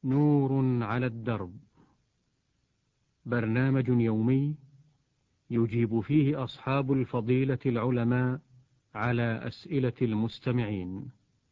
نور على الدرب، برنامج يومي يجيب فيه أصحاب الفضيلة العلماء على أسئلة المستمعين.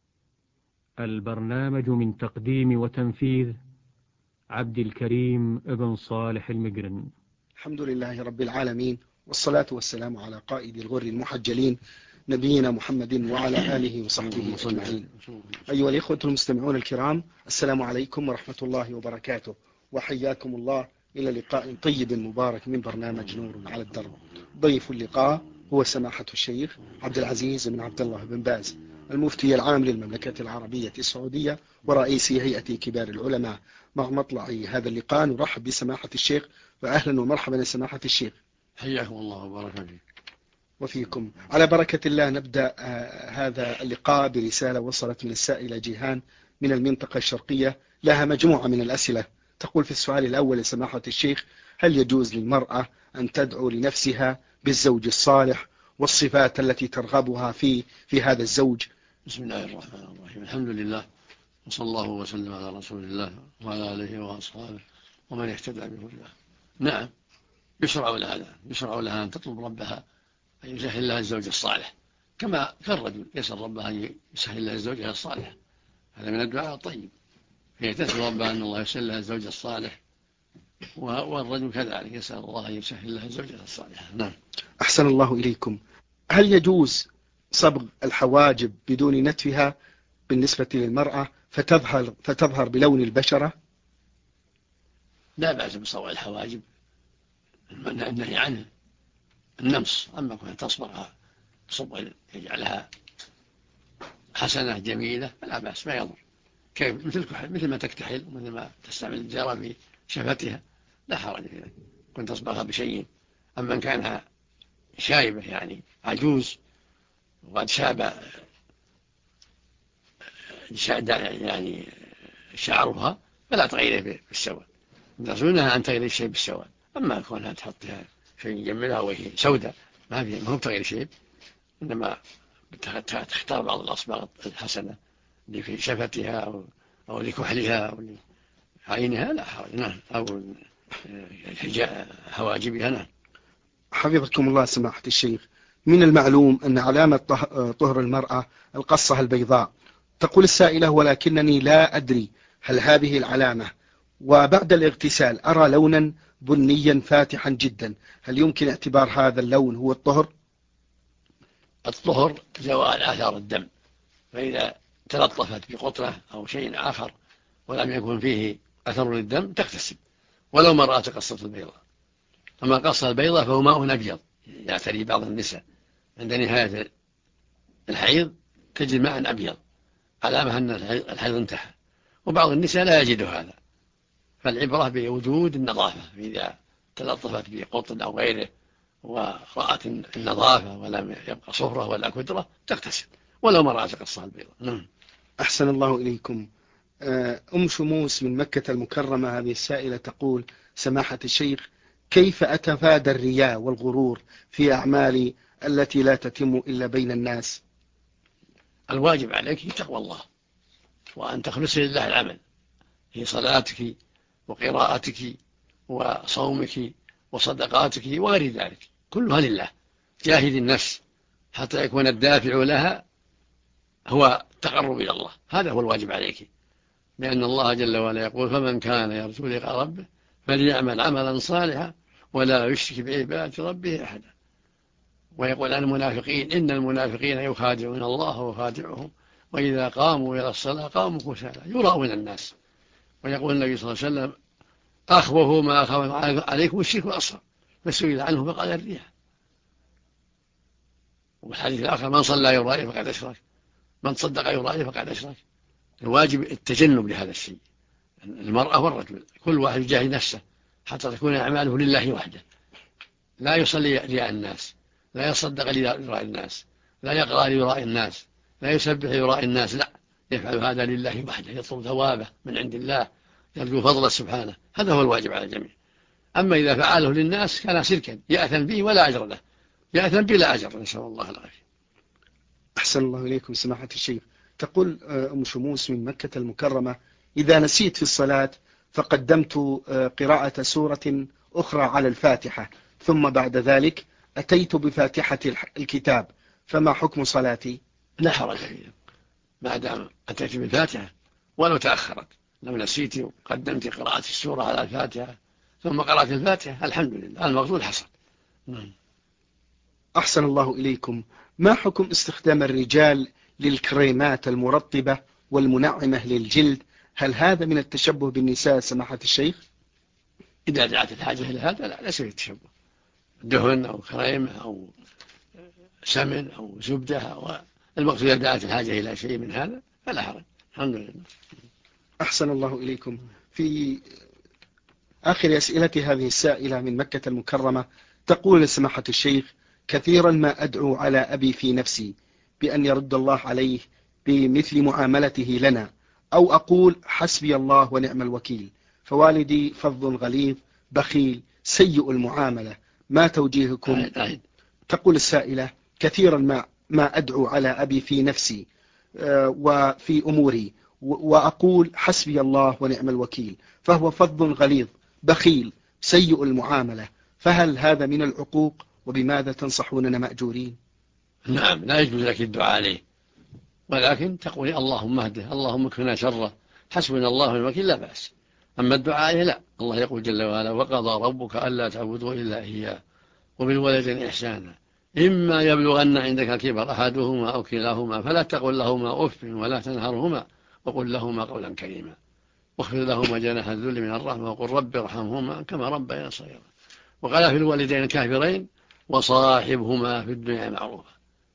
البرنامج من تقديم وتنفيذ عبد الكريم ابن صالح المقرن. الحمد لله رب العالمين، والصلاة والسلام على قائد الغر المحجلين نبينا محمد وعلى آله وصحبه أجمعين. أيها الإخوة المستمعون الكرام، السلام عليكم ورحمة الله وبركاته، وحياكم الله إلى لقاء طيب مبارك من برنامج نور على الدرب. ضيف اللقاء هو سماحة الشيخ عبد العزيز بن عبد الله بن باز، المفتي العام للمملكة العربية السعودية ورئيس هيئة كبار العلماء. مع مطلع هذا اللقاء نرحب بسماحة الشيخ، وأهلا ومرحبا يا سماحة الشيخ. حياكم الله وبارك فيك. وفيكم. على بركة الله نبدأ هذا اللقاء برسالة وصلت من السائلة جيهان من المنطقة الشرقية، لها مجموعة من الأسئلة. تقول في السؤال الأول يا سماحة الشيخ: هل يجوز للمرأة أن تدعو لنفسها بالزوج الصالح والصفات التي ترغبها في هذا الزوج؟ بسم الله الرحمن الرحيم، الحمد لله، وصلى الله وسلم على رسول الله وعلى آله وأصحابه ومن اهتدى بهداه. نعم، يشرع لها أن تطلب ربها أن يسهل لها الزوج الصالح، كما كالرجل يسأل ربها أن يسهل لها الزوجة الصالحة. هذا من الدعاء الطيب، هي تسأل ربها أن الله يسهل لها الزوج الصالح، والرجل كذلك يسأل الله أن يسهل لها الزوجة الصالحة. نعم. أحسن الله إليكم. هل يجوز صبغ الحواجب بدون نتفها بالنسبة للمرأة فتظهر بلون البشرة؟ لا بأس بصبغ الحواجب، النهي عنه النمص، أما كونها تصبغها صبغ يجعلها حسنة جميلة فلا بأس، ما يضر. كيف؟ مثل ما تكتحل ومثل ما تستعمل الجارة في شفتها، لا حرج فيها كنت تصبغها بشيء. أما إن كانها شايبة يعني عجوز وقد شاب يعني شعرها فلا تغيره بالسواد، يرجونها أن تغير الشيء بالسواد. أما كونها تحطها شيء يجملها وهي سوداء ما هو تغير شيء، إنما تختار بعض الأصباغ الحسنة اللي في شفتها أو لكحلها أو لعينها لا حرج. نعم، أو حواجبها. نعم. حفظكم الله سماحة الشيخ، من المعلوم أن علامة طهر المرأة القصة البيضاء. تقول السائلة: ولكنني لا أدري هل هذه العلامة وبعد الاغتسال أرى لونا بنيا فاتحا جدا، هل يمكن اعتبار هذا اللون هو الطهر؟ الطهر زوال آثار الدم، فإذا تلطفت بقطرة أو شيء آخر ولم يكن فيه أثر للدم تغتسل ولو ما رأت قصة البيضاء. أما قصة البيضاء فهو ماء أبيض يعتري بعض النساء عند نهاية الحيض تجد ماء أبيض، علامة أن الحيض انتهى، وبعض النساء لا يجد هذا، فالعبرة بوجود النظافة. إذا تلطفت بقطن أو غيره ورأت النظافة ولم يبقى صفرة ولا كدرة تغتسل ولو ما رأت قصة البيضاء. أحسن الله إليكم. أم شموس من مكة المكرمة هذه السائلة تقول: سماحة الشيخ، كيف أتفادى الرياء والغرور في أعمالي التي لا تتم إلا بين الناس؟ الواجب عليك تقوى الله، وأن تخلص لله العمل في صلاتك وقراءتك وصومك وصدقاتك وغير ذلك، كلها لله. جاهد النفس حتى يكون الدافع لها هو التقرب إلى الله، هذا هو الواجب عليك، لأن الله جل وعلا يقول: فمن كان يرجو لقاء ربه فليعمل عملا صالحا ولا يشرك بعبادة ربه أحدا. ويقول عن المنافقين: إن المنافقين يخادعون الله وخادعهم وإذا قاموا إلى الصلاة قاموا كسالى يراؤون الناس. ويقول النبي صلى الله عليه وسلم: أخوف ما أخاف عليكم الشرك الأصغر، فسئل عنه فقال الرياء. والحديث الآخر: من صلى يرائي فقد أشرك، من صدق يرائي فقد أشرك. الواجب التجنب لهذا الشيء، المرأة والرجل كل واحد يجاهد نفسه حتى تكون أعماله لله وحده، لا يصلي لرياء الناس، لا يصدق لرياء الناس، لا يقرأ لرياء الناس، لا يسبح لرياء الناس، لا، يفعل هذا لله وحده، يطلب ثوابه من عند الله، يرجو فضله سبحانه. هذا هو الواجب على الجميع. أما إذا فعله للناس كان شركا يأثم به ولا أجر له، يأثم بلا أجر، نسأل الله العافية. أحسن الله إليكم سماحة الشيخ. تقول أم شموس من مكة المكرمة: إذا نسيت في الصلاة فقدمت قراءة سورة أخرى على الفاتحة، ثم بعد ذلك أتيت بفاتحة الكتاب، فما حكم صلاتي؟ لا حرج فيها ما دام أتيت بالفاتحة ولو تأخرت. لو نسيت وقدمت قراءة السورة على الفاتحة ثم قرأت الفاتحة الحمد لله، المقصود حصل. أحسن الله إليكم. ما حكم استخدام الرجال للكريمات المرطبة والمنعمة للجلد؟ هل هذا من التشبه بالنساء سماحة الشيخ؟ إذا دعت الحاجة إلى هذا لا، ليس التشبه. دهن أو كريمة أو سمن أو زبدة، المقصود إذا دعت الحاجة إلى شيء من هذا فلا حرج، الحمد لله. أحسن الله إليكم. في آخر أسئلة هذه السائلة من مكة المكرمة تقول سماحة الشيخ: كثيرا ما أدعو على أبي في نفسي بأن يرد الله عليه بمثل معاملته لنا، أو أقول حسبي الله ونعم الوكيل، فوالدي فظ غليظ بخيل سيء المعاملة، ما توجيهكم؟ تقول السائلة: كثيرا ما أدعو على أبي في نفسي وفي أموري وأقول حسبي الله ونعم الوكيل، فهو فظ غليظ بخيل سيء المعاملة، فهل هذا من العقوق؟ وبماذا تنصحوننا مأجورين؟ نعم، لا يجوز لك الدعاء عليه، ولكن تقول اللهم اهده، اللهم اكفنا شره، حسبنا الله ونعم الوكيل، لا بأس. أما الدعاء عليه لا، الله يقول جل وعلا: وقضى ربك ألا تعبدوا إلا إياه وبالوالدين إحسانا إما يبلغن عندك الكبر أحدهما أو كلاهما فلا تقل لهما أف ولا تنهرهما وقل لهما قولا كريما واخفض لهما جناح الذل من الرحمة وقل رب ارحمهما كما ربياني صغيرا. وقال في الوالدين الكافرين: وصاحبهما في الدنيا معروفا،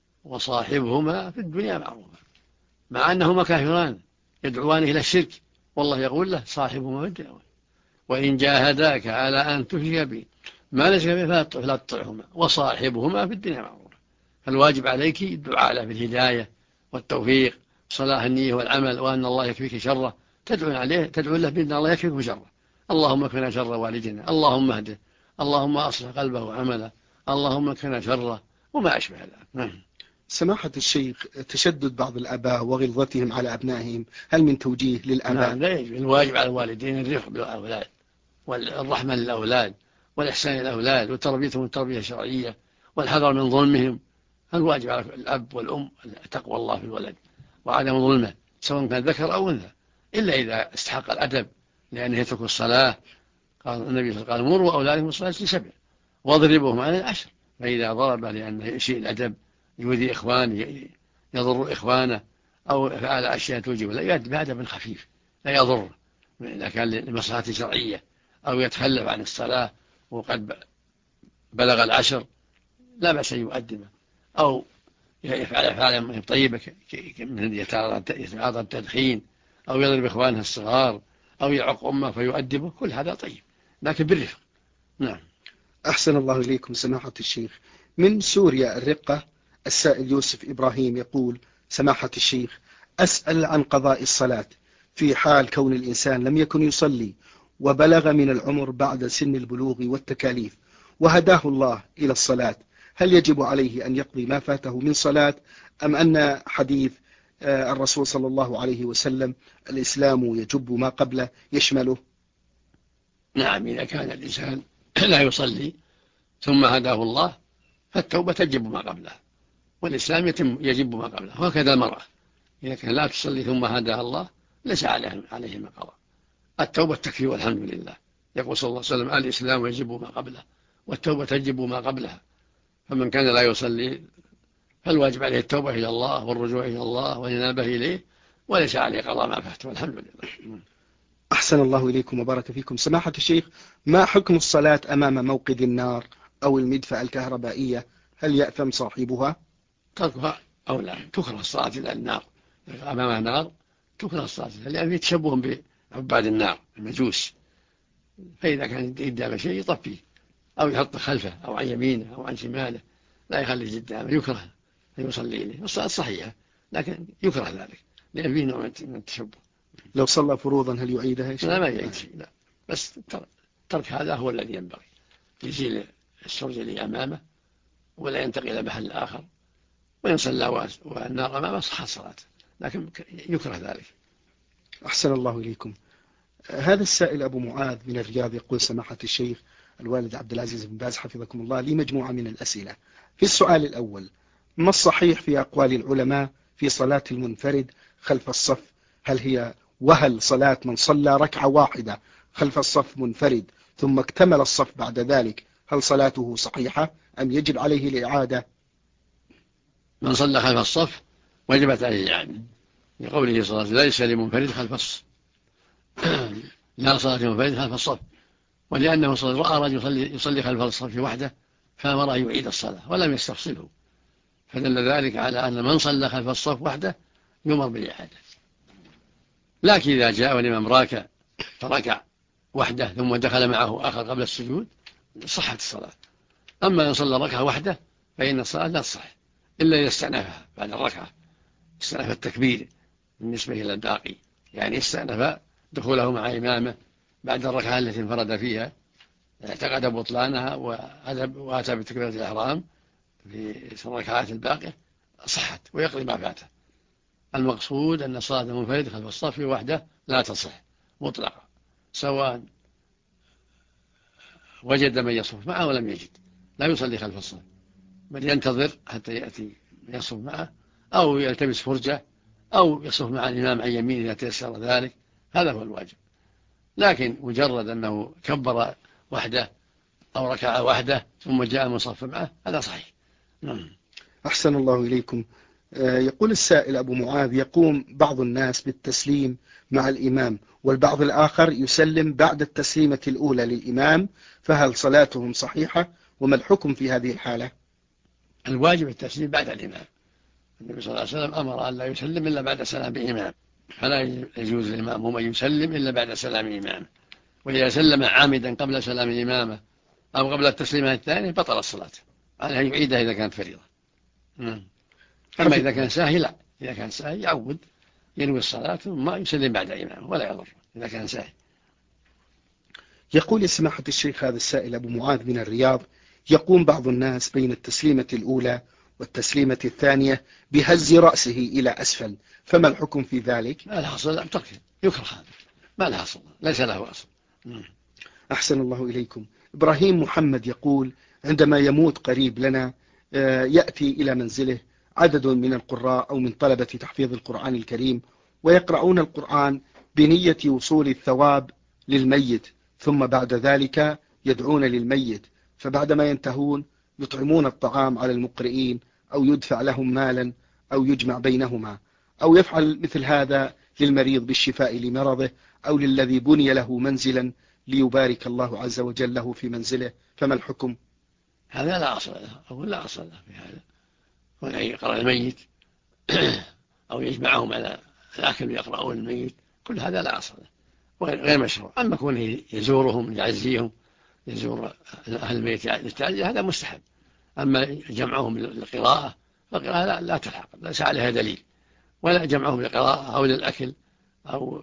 وصاحبهما في الدنيا معروفا، مع أنهما كافران يدعوان إلى الشرك، والله يقول له: صاحبهما في الدنيا، وإن جاهداك على أن تشرك بي ما ليس به فلا تطعهما وصاحبهما في الدنيا معروفا. فالواجب عليك الدعاء له بالهداية والتوفيق وصلاح النية والعمل، وأن الله يكفيك شره، تدعو له بأن الله يكفيك شره. اللهم اكفنا شر والدنا، اللهم اهده، اللهم أصلح قلبه وعمله، اللهم اكفنا شره، وما أشبه ذلك. سماحة الشيخ، تشدد بعض الآباء وغلظتهم على أبنائهم، هل من توجيه للآباء؟ نعم، لا يجب. الواجب على الوالدين الرفق بالأولاد والرحمة للأولاد والإحسان للأولاد وتربيتهم التربية الشرعية والحذر من ظلمهم. الواجب على الأب والأم تقوى الله في الولد وعدم ظلمه سواء كان ذكر أو أنثى، إلا إذا استحق الأدب لأنه يترك الصلاة. قال النبي صلى الله عليه وسلم: مروا أولادكم بالصلاة ل7 واضربوهم على 10. فإذا ضرب لأنه يسيء الأدب، يؤذي إخوانه، يضر إخوانه، أو فعل أشياء توجب لا يؤدب بأدب خفيف لا يضر، إذا كان لمصلحة شرعية، أو يتخلف عن الصلاة وقد بلغ 10 لا بأس أن يؤدبه، أو يفعل أفعالا طيبة من يتعاطى التدخين، أو يضرب إخوانه الصغار، أو يعق أمه فيؤدبه، كل هذا طيب لكن بالرفق. نعم. أحسن الله إليكم سماحة الشيخ. من سوريا الرقة السائل يوسف إبراهيم يقول: سماحة الشيخ، أسأل عن قضاء الصلاة في حال كون الإنسان لم يكن يصلي وبلغ من العمر بعد سن البلوغ والتكاليف وهداه الله إلى الصلاة، هل يجب عليه أن يقضي ما فاته من صلاة، أم أن حديث الرسول صلى الله عليه وسلم الإسلام يجب ما قبله يشمله؟ نعم، إذا كان الإنسان لا يصلي ثم هداه الله فالتوبة تجب ما قبله، والإسلام يجب ما قبله، وهكذا المرأة إذا كان لا تصلي ثم هداها الله ليس عليه ما قضى. التوبة تكفي والحمد لله. يقول صلى الله عليه وسلم: الإسلام يجب ما قبله والتوبة تجب ما قبلها. فمن كان لا يصلي فالواجب عليه التوبة إلى الله والرجوع إلى الله والإنابة إليه، وليس عليه قضاء ما فاته والحمد لله. أحسن الله إليكم وبارك فيكم. سماحة الشيخ، ما حكم الصلاة أمام موقد النار أو المدفأة الكهربائية؟ هل يأثم صاحبها؟ تركها أو لا، تكره الصلاة إلى النار، أمام النار تكره الصلاة لأن في تشبه بعباد النار المجوس، فإذا كان قدام شيء يطفيه أو يحط خلفه أو عن يمينه أو عن شماله، لا يخليه قدامه، يكره أن يصلي إليه. الصلاة صحيحة لكن يكره ذلك لأن فيه نوع من التشبه. لو صلى فروضا هل يعيدها؟ لا، ما يعيد شيء، لا، بس ترك هذا هو الذي ينبغي، يزيل السرج اللي أمامه ولا ينتقل إلى محل آخر، وإن صلى والنار أمامه صحت صلاته، لكن يكره ذلك. أحسن الله إليكم. هذا السائل أبو معاذ من الرياض يقول: سماحة الشيخ الوالد عبد العزيز بن باز حفظكم الله، لي مجموعة من الأسئلة. في السؤال الأول: ما الصحيح في أقوال العلماء في صلاة المنفرد خلف الصف؟ وهل صلاة من صلى ركعة واحدة خلف الصف منفرد ثم اكتمل الصف بعد ذلك، هل صلاته صحيحة أم يجب عليه الإعادة؟ من صلى خلف الصف وجبت عليه الإعادة، لقوله صلى الله عليه وسلم: ليس لمنفرد خلف الصف لا صلاة لمنفرد خلف الصف. ولأنه رأى رجل يصلي خلف الصف وحده فأمر أن يعيد الصلاة ولم يستفصله، فدل ذلك على أن من صلى خلف الصف وحده يؤمر بالإعادة. لكن إذا جاء والإمام راكع فركع وحده ثم دخل معه آخر قبل السجود صحت الصلاة. أما إن صلى ركعة وحده فإن الصلاة لا تصح إلا إذا استأنفها بعد الركعة، استأنف التكبير بالنسبة إلى الباقي، يعني استأنف دخوله مع إمامه بعد الركعة التي انفرد فيها، اعتقد بطلانها وأتى بتكبيرة الإحرام في الركعات الباقية صحت ويقضي ما فاته. المقصود أن صلاة المنفرد خلف الصف وحده لا تصح مطلقا، سواء وجد من يصف معه ولم يجد، لا يصلي خلف الصف بل ينتظر حتى يأتي من يصف معه، أو يلتمس فرجة، أو يصف مع الإمام عن يمين إذا تيسر ذلك، هذا هو الواجب. لكن مجرد أنه كبر وحده أو ركع وحده ثم جاء من صف معه هذا صحيح. أحسن الله إليكم. يقول السائل أبو معاذ: يقوم بعض الناس بالتسليم مع الإمام والبعض الآخر يسلم بعد التسليمة الأولى للإمام، فهل صلاتهم صحيحة وما الحكم في هذه الحالة؟ الواجب التسليم بعد الإمام. النبي صلى الله عليه وسلم أمر أن لا يسلم إلا بعد سلام الإمام، فلا يجوز للإمام أن يسلم إلا بعد سلام الإمام، وإذا سلم عامدا قبل سلام الإمامة أو قبل التسليمة الثانية بطل الصلاة، عليه يعيدها إذا كانت فريضة. أما إذا كان ساهي لا، إذا كان ساهي يعود ينوي الصلاة ثم يسلم بعد الإمام ولا يضر إذا كان ساهي. يقول سماحة الشيخ هذا السائل أبو معاذ من الرياض: يقوم بعض الناس بين التسليمة الأولى والتسليمة الثانية بهز رأسه إلى أسفل، فما الحكم في ذلك؟ ما لها أصل، يكره هذا، ما لها أصل، ليس له أصل. أحسن الله إليكم. إبراهيم محمد يقول: عندما يموت قريب لنا يأتي إلى منزله عدد من القراء أو من طلبة تحفيظ القرآن الكريم ويقرؤون القرآن بنية وصول الثواب للميت، ثم بعد ذلك يدعون للميت، فبعدما ينتهون يطعمون الطعام على المقرئين أو يدفع لهم مالا أو يجمع بينهما، أو يفعل مثل هذا للمريض بالشفاء لمرضه أو للذي بني له منزلا ليبارك الله عز وجل له في منزله، فما الحكم؟ هذا لا أصل له، أقول لا أصل له في هذا، ولا يقرأ الميت أو يجمعهم على الأكل يقرؤون الميت، كل هذا لا أصل له غير مشروع. أما كونه يزورهم يعزيهم، يزور أهل البيت للتعزية هذا مستحب. أما جمعهم للقراءة فالقراءة لا تلحق، ليس عليها دليل، ولا جمعهم للقراءة أو للأكل أو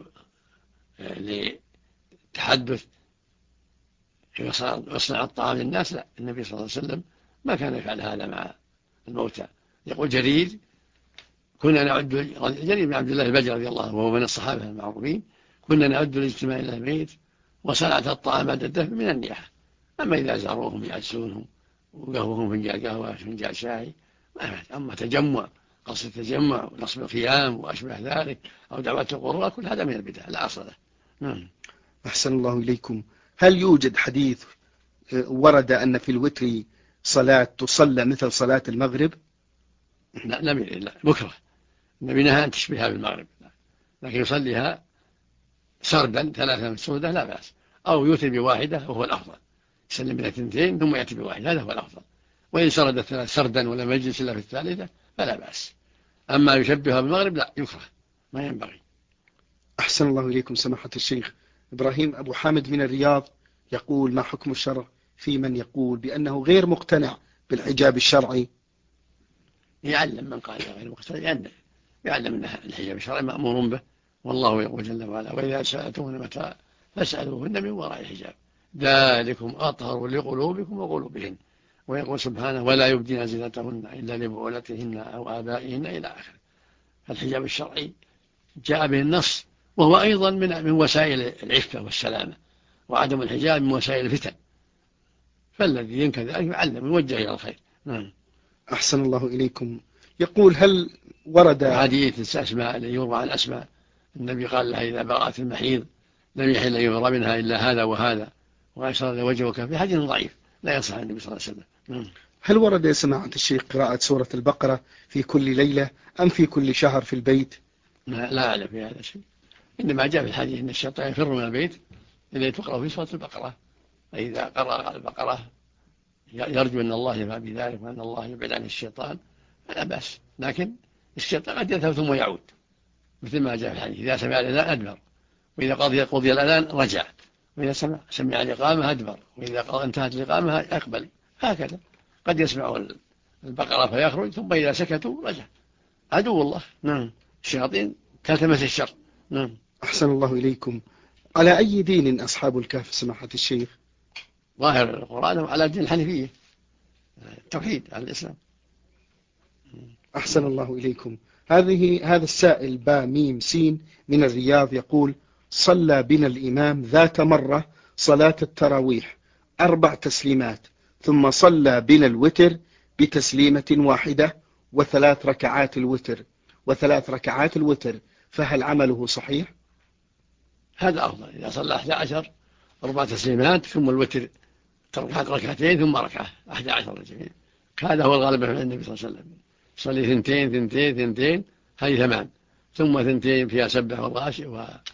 لتحدث يصنع الطعام للناس، لا. النبي صلى الله عليه وسلم ما كان يفعل هذا مع الموتى. يقول جرير: كنا نعد، جرير بن عبد الله البجلي رضي الله عنه وهو من الصحابة المعروفين، كنا نعد الاجتماع إلى البيت وصنعة الطعام بعد الدفن من النياحة. أما إذا زاروهم يعزونهم وقهوهم فنجان قهوة فنجان شاي ما يفعل. أما تجمع، قصد التجمع ونصب الخيام وأشبه ذلك أو دعوة القراء، كل هذا من البدع لا أصل له. أحسن الله إليكم. هل يوجد حديث ورد أن في الوتر صلاة تصلى مثل صلاة المغرب؟ لا مكره. النبي نهى أن تشبهها بالمغرب، لكن يصليها سردا 3 مسودة لا بأس، أو يوتر بواحدة وهو الأفضل، يسلم من 2 ثم يأتي بواحدة، هذا هو الأفضل. وإن سرد 3 سردا ولم يجلس إلا في الثالثة فلا بأس. أما يشبهها بالمغرب لا، يكره، ما ينبغي. أحسن الله إليكم سماحة الشيخ. إبراهيم أبو حامد من الرياض يقول: ما حكم الشرع في من يقول بأنه غير مقتنع بالحجاب الشرعي؟ يعلم من قال غير مقتنع، يعلم أن الحجاب الشرعي مأمور به، والله يقول جل وعلا: وإذا سألتموهن متاعا فاسألوهن من وراء الحجاب ذلكم أطهر لقلوبكم وقلوبهن. ويقول سبحانه: ولا يبدين زينتهن إلا لبعولتهن أو آبائهن إلى آخره. فالحجاب الشرعي جاء به النص وهو أيضا من وسائل العفة والسلامة، وعدم الحجاب من وسائل الفتن، فالذي ينكر ذلك يعلم يوجه إلى الخير. أحسن الله إليكم. يقول هل ورد حديث أسماء اللي يروى عن أسماء النبي قال لها إذا برأت المحيض لم يحل يفر منها إلا هذا وهذا وأشار وجهك، في حديث ضعيف لا يصح عن النبي صلى الله عليه وسلم. هل ورد يا سماحة الشيخ قراءة سورة البقرة في كل ليلة أم في كل شهر في البيت؟ لا أعلم في هذا الشيء، إنما جاء في الحديث أن الشيطان يفر من البيت إذا تقرأ في سورة البقرة، فإذا قرأ البقرة يرجو أن الله يفعل بذلك وأن الله يبعد عن الشيطان فلا بأس، لكن الشيطان قد يذهب ثم يعود مثل ما جاء في الحديث إذا سمع الأذان أدبر، وإذا قضي الأذان رجع، وإذا سمع الإقامة أدبر، وإذا انتهت الإقامة أقبل، هكذا قد يسمع البقرة فيخرج ثم إذا سكتوا رجع. عدو الله الشياطين كالتمس الشر. أحسن الله إليكم. على أي دين أصحاب الكهف سماحة الشيخ؟ ظاهر القرآن على دين الحنيفية، التوحيد على الإسلام. أحسن الله إليكم. هذا السائل با ميم سين من الرياض يقول صلى بنا الإمام ذات مرة صلاة التراويح 4 تسليمات، ثم صلى بنا الوتر بتسليمة واحدة و3 ركعات الوتر، فهل عمله صحيح؟ هذا أفضل، إذا صلى 11 4 تسليمات ثم الوتر ركعتين ثم ركعة 11 جميع، هذا هو الغالب عند النبي صلى الله عليه وسلم. صلي 2 هذه 8، ثم 2 فيها سبح والغاشي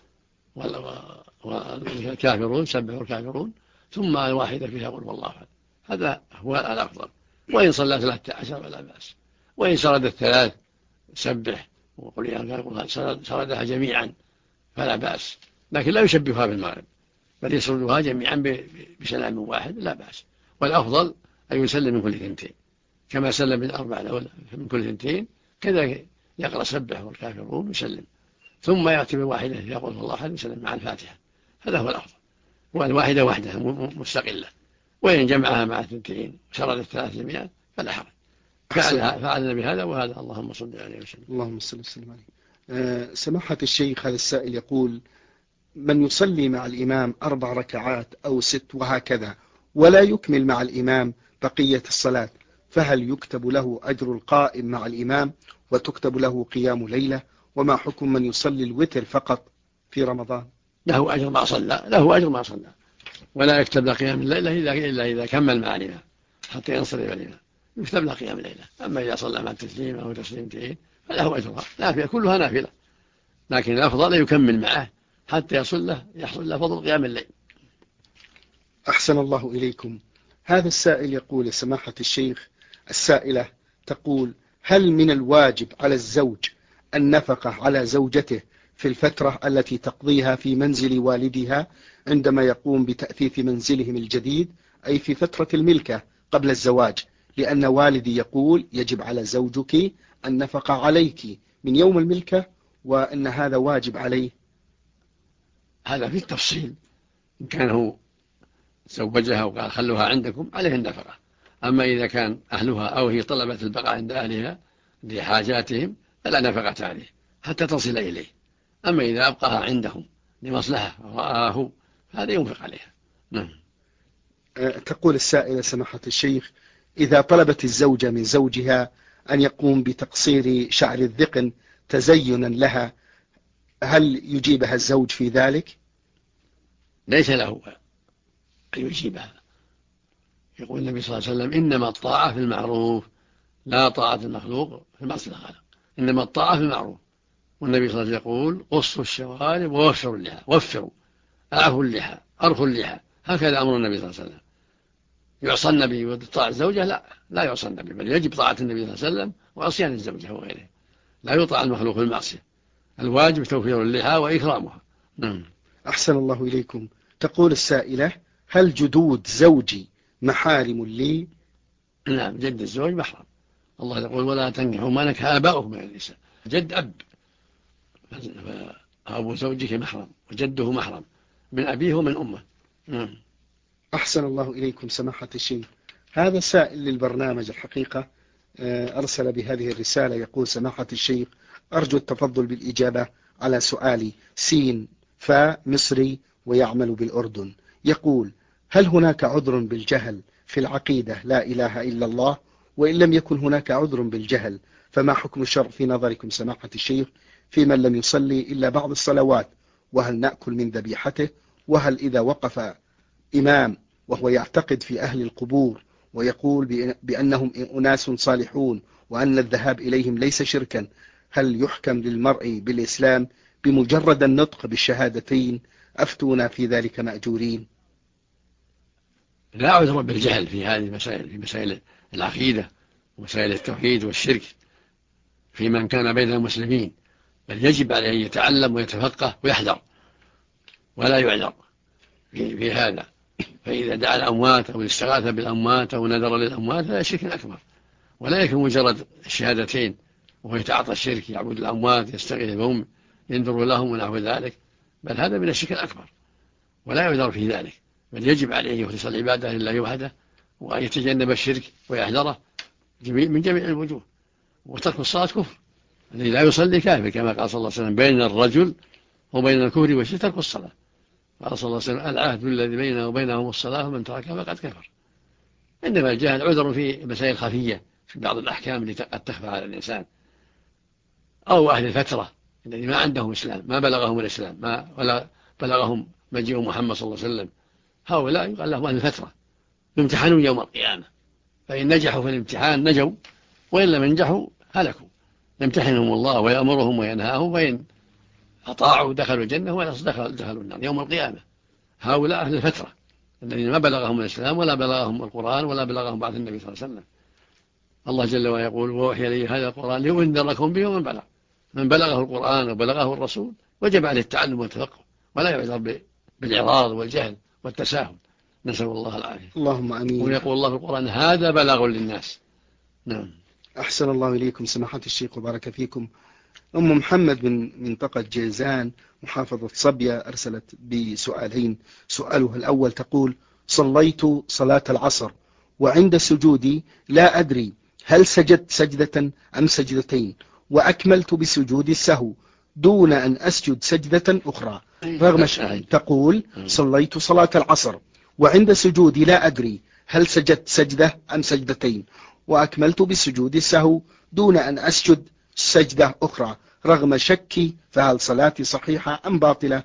والكافرون سبح والكافرون، ثم الواحدة فيها قل والله أحد، هذا هو الأفضل. وإن صلى 13 فلا بأس، وإن سرد 3 سبح وقل يا الكافرون سردها جميعا فلا بأس، لكن لا يشبهها بالمغرب بل يسردها جميعا بسلام واحد لا بأس، والأفضل أن يسلم من كل 2 كما سلم من 4 الأولى من كل 2 كذا يقرأ سبح والكافرون ويسلم، ثم يأتي بالواحدة يقول والله أحد ويسلم مع الفاتحة، هذا هو الأفضل. والواحدة وحدها مستقلة، وإن جمعها مع 2 وسرد 3 جميعا فلا حرج، فعلنا بهذا وهذا. اللهم صل عليه وسلم. اللهم صل وسلم عليه. سماحة الشيخ هذا السائل يقول من يصلي مع الإمام 4 ركعات أو 6 وهكذا ولا يكمل مع الإمام بقية الصلاة، فهل يكتب له أجر القائم مع الإمام وتكتب له قيام ليلة؟ وما حكم من يصلي الوتر فقط في رمضان؟ له أجر ما صلى ولا يكتب له قيام الليلة إلا إذا كمل مع الإمام حتى ينصرف الإمام يكتب له قيام الليلة. أما إذا صلى مع التسليم أو تسليمتين فله أجرها نافلة، كلها نافلة، لكن الأفضل يكمل معه حتى يحصل له فضل قيام الليل. أحسن الله إليكم. هذا السائل يقول يا سماحة الشيخ، السائلة تقول هل من الواجب على الزوج النفقة على زوجته في الفترة التي تقضيها في منزل والدها عندما يقوم بتأثيث منزلهم الجديد، أي في فترة الملكة قبل الزواج؟ لأن والدي يقول يجب على زوجك النفقة عليك من يوم الملكة وأن هذا واجب عليه. هذا في التفصيل، إن كان هو زوجها وقال خلوها عندكم عليه النفقة، أما إذا كان أهلها أو هي طلبت البقاء عند أهلها لحاجاتهم فلا نفقة عليه حتى تصل إليه، أما إذا أبقاها عندهم لمصلحة ورآه هذا ينفق عليها. تقول السائلة سماحة الشيخ إذا طلبت الزوجة من زوجها أن يقوم بتقصير شعر الذقن تزينا لها، هل يجيبها الزوج في ذلك؟ ليس له أن يجيبها، يقول النبي صلى الله عليه وسلم إنما الطاعة في المعروف لا طاعة المخلوق في المعصية الخالق، إنما الطاعة في المعروف. والنبي صلى الله عليه وسلم يقول قصوا الشوارب ووفروا اللحى، وفروا أعفوا اللحى أرخوا اللحى، هكذا أمر النبي صلى الله عليه وسلم. يعصى النبي وطاعة الزوجة؟ لا يعصى النبي، بل يجب طاعة النبي صلى الله عليه وسلم وعصيان الزوجة وغيره، لا يطاع المخلوق في المعصية، الواجب توفير اللحى وإكرامها. أحسن الله إليكم. تقول السائلة هل جدود زوجي محارم لي؟ نعم، جد الزوج محرم، الله يقول ولا تنكحوا ما نكح آباؤكم من النساء، جد أب فأبو زوجك محرم وجده محرم من أبيه ومن أمه. أحسن الله إليكم سماحة الشيخ. هذا سائل للبرنامج الحقيقة أرسل بهذه الرسالة يقول سماحة الشيخ أرجو التفضل بالإجابة على سؤالي سين فمصري ويعمل بالأردن. يقول: هل هناك عذر بالجهل في العقيدة لا إله إلا الله؟ وإن لم يكن هناك عذر بالجهل فما حكم الشرع في نظركم سماحة الشيخ في من لم يصلي إلا بعض الصلوات؟ وهل نأكل من ذبيحته؟ وهل إذا وقف إمام وهو يعتقد في أهل القبور ويقول بأنهم أناس صالحون وأن الذهاب إليهم ليس شركا، هل يحكم للمرء بالإسلام بمجرد النطق بالشهادتين؟ أفتونا في ذلك مأجورين. لا عذر بالجهل في هذه المسائل، في مسائل العقيدة ومسائل التوحيد والشرك في من كان بين المسلمين، بل يجب عليه أن يتعلم ويتفقه ويحذر ولا يعذر في هذا. فإذا دعا الأموات أو استغاث بالأموات أو نذر للأموات هذا شرك أكبر، ولا يكون مجرد الشهادتين وهو يتعاطى الشرك، يعبد الأموات، يستغيث بهم، ينذر لهم ونحو ذلك، بل هذا من الشرك الأكبر ولا يعذر في ذلك، بل يجب عليه أن يخلص العبادة لله وحده وأن يتجنب الشرك ويحذره من جميع الوجوه. وترك الصلاة كفر، الذي لا يصلي كافر، كما قال صلى الله عليه وسلم: بين الرجل وبين الكفر والشرك ترك الصلاة. قال صلى الله عليه وسلم: العهد الذي بيننا وبينهم الصلاة ومن تركها فقد كفر. إنما الجهل عذر في مسائل خفية، في بعض الأحكام التي قد تخفى على الإنسان، أو أهل الفترة الذين ما عندهم إسلام، ما بلغهم الإسلام، ولا بلغهم مجيء محمد صلى الله عليه وسلم، هؤلاء يقال لهم أهل الفترة، يمتحنون يوم القيامة، فإن نجحوا في الامتحان نجوا، وإن لم ينجحوا هلكوا. يمتحنهم الله ويأمرهم وينهاهم، فإن أطاعوا دخلوا الجنة وإن دخلوا النار يوم القيامة. هؤلاء أهل الفترة الذين ما بلغهم الإسلام ولا بلغهم القرآن ولا بلغهم بعث النبي صلى الله عليه وسلم. الله جل وعلا يقول: ووحي إلي هذا القرآن لينذركم به ومن بلغ. من بلغه القرآن وبلغه الرسول وجب عليه التعلم والتفقه، ولا يعذر بالإعراض والجهل والتساهل، نسأل الله العافية. اللهم آمين. ويقول الله في القرآن: هذا بلاغ للناس. نعم. أحسن الله إليكم سماحة الشيخ وبارك فيكم. أم محمد من منطقة جيزان محافظة صبية أرسلت بسؤالين. سؤالها الأول تقول: صليت صلاة العصر وعند سجودي لا أدري هل سجدت سجدة أم سجدتين، وأكملت بسجود السهو دون أن أسجد سجدة أخرى رغم تقول: صليت صلاة العصر وعند سجودي لا أدري هل سجدت سجدة أم سجدتين، وأكملت بسجود السهو دون أن أسجد سجدة أخرى رغم شكي، فهل صلاتي صحيحة أم باطلة؟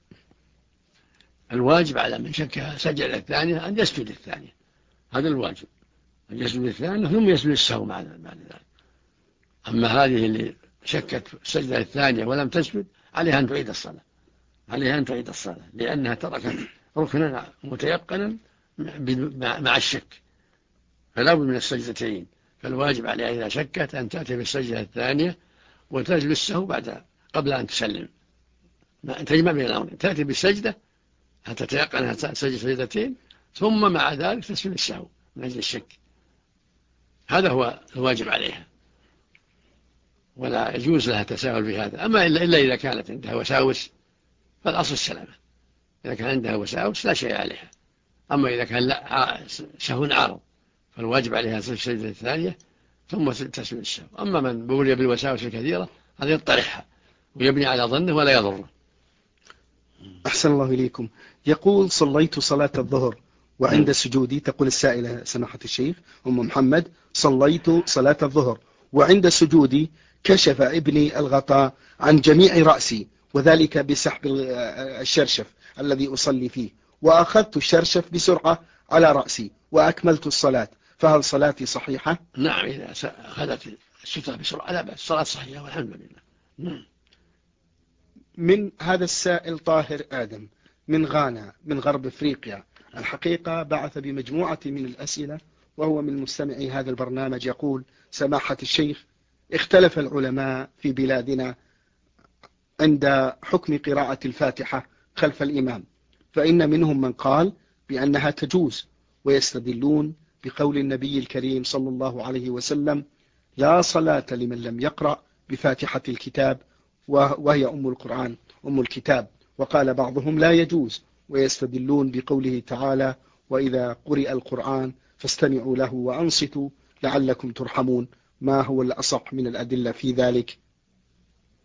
الواجب على من شك سجد الثانية أن يسجد الثانية، هذا الواجب، أن يسجد الثانية ثم يسجد السهو بعد ذلك. أما هذه اللي شكت السجدة الثانية ولم تسجد عليها أن تعيد الصلاة، عليها أن تعيد الصلاة، لأنها تركت ركنا متيقنا مع الشك، فلا بد من السجدتين. فالواجب عليها إذا شكت أن تأتي بالسجدة الثانية وتجلس السهو قبل أن تسلم، تجمع بين الأمرين، تأتي بالسجدة حتى تتيقن أنها تسجد سجدتين، ثم مع ذلك تسجد السهو من أجل الشك. هذا هو الواجب عليها، ولا يجوز لها تساهل في هذا. أما إلا إذا كانت عندها وساوس فالأصل السلامة، إذا كان عندها وساوس لا شيء عليها. أما إذا كان لا سهو عارض فالواجب عليها تسجد السجدة الثانية ثم تسجد السهو. أما من بولي بالوساوس الكثيرة هذا يطرحها ويبني على ظنه ولا يضره. أحسن الله إليكم. يقول: صليت صلاة الظهر وعند سجودي، تقول السائلة سماحة الشيخ أم محمد: صليت صلاة الظهر وعند سجودي كشف ابني الغطاء عن جميع رأسي، وذلك بسحب الشرشف الذي أصلي فيه، وأخذت الشرشف بسرعة على رأسي وأكملت الصلاة، فهل صلاتي صحيحة؟ نعم، إذا أخذت السترة بسرعة لا بأس، الصلاة صحيحة والحمد لله. نعم. من هذا السائل طاهر آدم من غانا من غرب أفريقيا، الحقيقة بعث بمجموعة من الأسئلة وهو من مستمعي هذا البرنامج. يقول: سماحة الشيخ، اختلف العلماء في بلادنا عند حكم قراءة الفاتحة خلف الإمام، فإن منهم من قال بأنها تجوز، ويستدلون بقول النبي الكريم صلى الله عليه وسلم: لا صلاة لمن لم يقرأ بفاتحة الكتاب، وهي أم القرآن أم الكتاب. وقال بعضهم لا يجوز، ويستدلون بقوله تعالى: وإذا قرئ القرآن فاستمعوا له وأنصتوا لعلكم ترحمون. ما هو الأصح من الأدلة في ذلك؟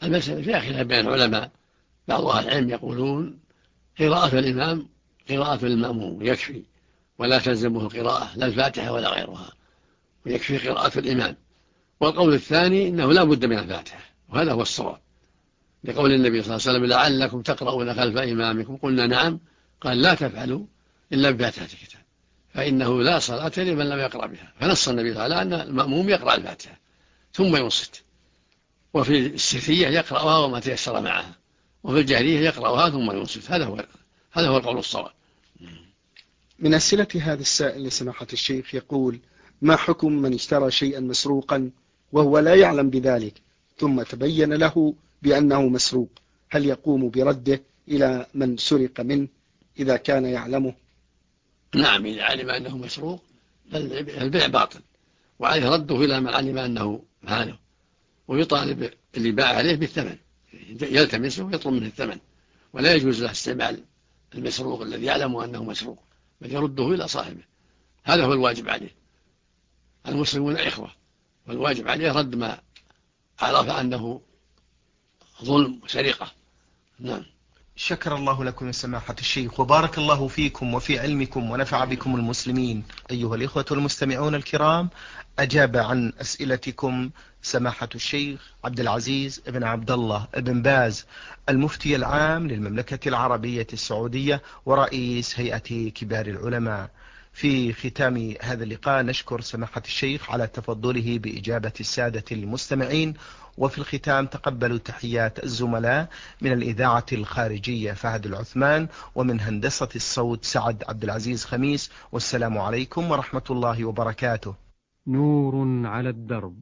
المسألة فيها خلاف بين العلماء، بعض أهل العلم يقولون قراءة الإمام قراءة المأموم يكفي، ولا تلزمه القراءة لا الفاتحة ولا غيرها، ويكفي قراءة الإمام. والقول الثاني إنه لا بد من الفاتحة، وهذا هو الصواب، لقول النبي صلى الله عليه وسلم لعلكم تقرؤون خلف إمامكم، قلنا نعم، قال لا تفعلوا إلا بفاتحة الكتاب فإنه لا صلاة لمن لم يقرأ بها. فنص النبي تعالى أن المأموم يقرأ الفاتحة ثم ينصت، وفي السرية يقرأها وما تيسر معها، وفي الجهرية يقرأها ثم ينصت. هذا هو القول الصواب. من أسئلة هذا السائل لسماحة الشيخ يقول: ما حكم من اشترى شيئا مسروقا وهو لا يعلم بذلك ثم تبين له بأنه مسروق، هل يقوم برده إلى من سرق منه إذا كان يعلمه؟ نعم، إذا علم أنه مسروق البيع باطل، وعليه رده إلى من علم أنه ماله، ويطالب اللي باع عليه بالثمن، يلتمسه ويطلب منه الثمن، ولا يجوز له استعمال المسروق الذي يعلم أنه مسروق، بل يرده إلى صاحبه. هذا هو الواجب عليه. المسلمون إخوة، والواجب عليه رد ما عرف أنه ظلم وسرقة. نعم. شكر الله لكم يا سماحة الشيخ، وبارك الله فيكم وفي علمكم ونفع بكم المسلمين. أيها الإخوة المستمعون الكرام، أجاب عن أسئلتكم سماحة الشيخ عبد العزيز بن عبد الله بن باز، المفتي العام للمملكة العربية السعودية ورئيس هيئة كبار العلماء. في ختام هذا اللقاء نشكر سماحة الشيخ على تفضله بإجابة السادة المستمعين، وفي الختام تقبلوا تحيات الزملاء من الإذاعة الخارجية فهد العثمان، ومن هندسة الصوت سعد عبد العزيز خميس، والسلام عليكم ورحمة الله وبركاته. نور على الدرب،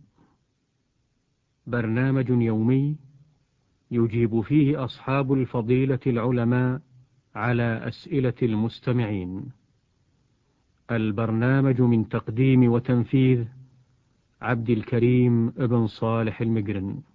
برنامج يومي يجيب فيه أصحاب الفضيلة العلماء على أسئلة المستمعين. البرنامج من تقديم وتنفيذ عبد الكريم ابن صالح المقرن.